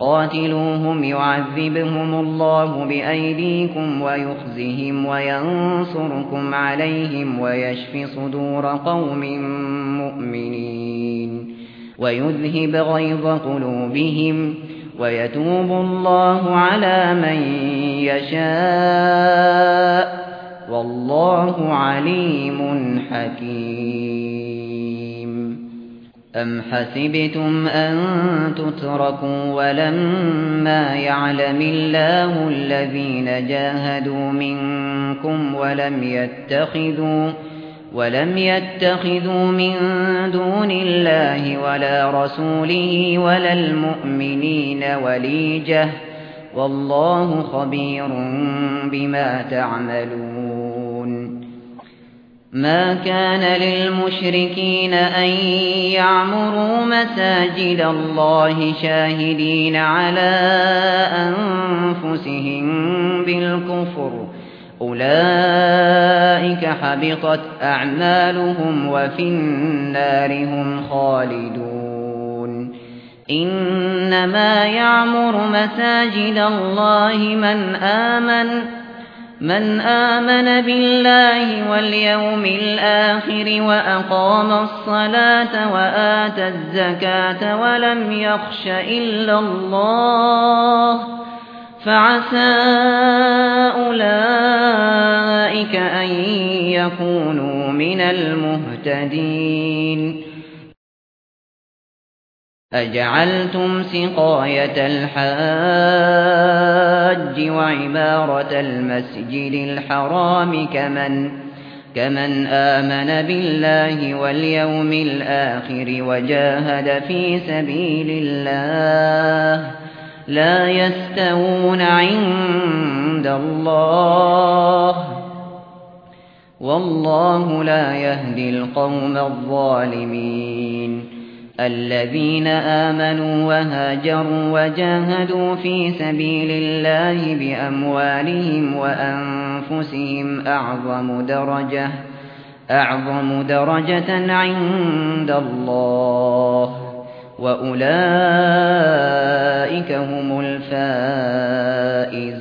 قاتلوهم يعذبهم الله بأيديكم ويخزهم وينصركم عليهم ويشف صدور قوم مؤمنين ويذهب غيظ قلوبهم ويتوب الله على من يشاء والله عليم حكيم. أم حسبتم أن تتركوا ولما يعلم الله الذين جاهدوا منكم ولم يتخذوا من دون الله ولا رسوله ولا المؤمنين وليجة والله خبير بما تعملون. ما كان للمشركين أن يعمروا مساجد الله شاهدين على أنفسهم بالكفر أولئك حبطت أعمالهم وفي النار هم خالدون. إنما يعمر مساجد الله من آمن بالله واليوم الآخر وأقام الصلاة وآتى الزكاة ولم يخش إلا الله فعسى أولئك أن يكونوا من المهتدين. أجعلتم سقاية الحاج وعمارة المسجد الحرام كمن آمن بالله واليوم الآخر وجاهد في سبيل الله لا يستوون عند الله والله لا يهدي القوم الظالمين. الذين آمنوا وهاجروا وجاهدوا في سبيل الله بأموالهم وأنفسهم أعظم درجة عند الله وأولئك هم الفائزون.